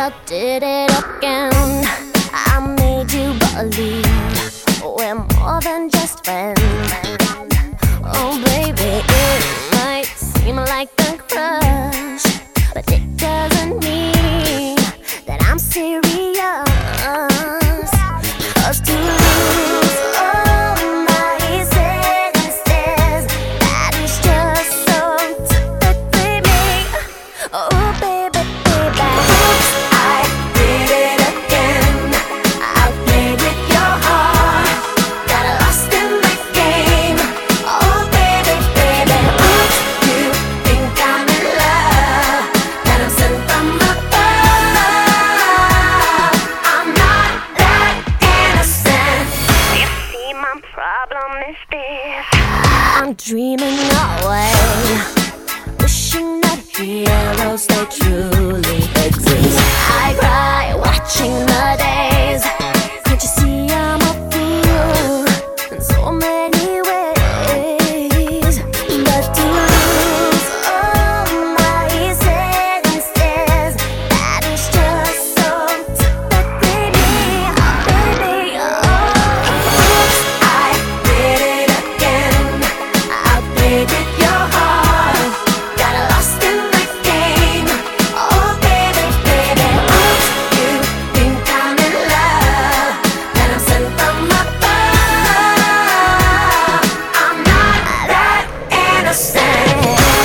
did it again. I made you believe we're more than just friends. Oh baby, it might seem like a crush, but it doesn't mean that I'm serious. 'Cause to lose all my senses, that is just so typically me. Oh baby, baby, oops, I did it again. I played with your heart, got lost in the game. Oh baby, baby, oops, you think I'm in love, that I'm sent from above. I'm not that innocent. You see, my problem is this: I'm dreaming away, wishing that heroes they truly exist. I cry watching the days. Can't you see I'm a fool in so many ways? But to lose all my senses, that is just so typically me. Baby, oh, oops, I did it again. I played with your heart, got lost in the game. Oh baby, baby, oops, you think I'm in love, that I'm sent from above. I'm not that innocent.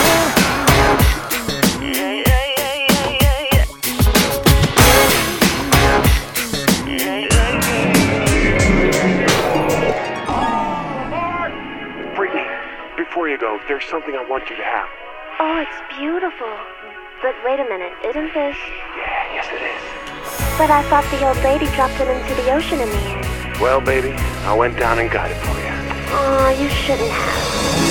Brittany, before you go, there's something I want you to have. Oh, it's beautiful. But wait a minute, isn't this? Yeah, yes it is. But I thought the old lady dropped it into the ocean in the end. Well, baby, I went down and got it for you. Oh, you shouldn't have.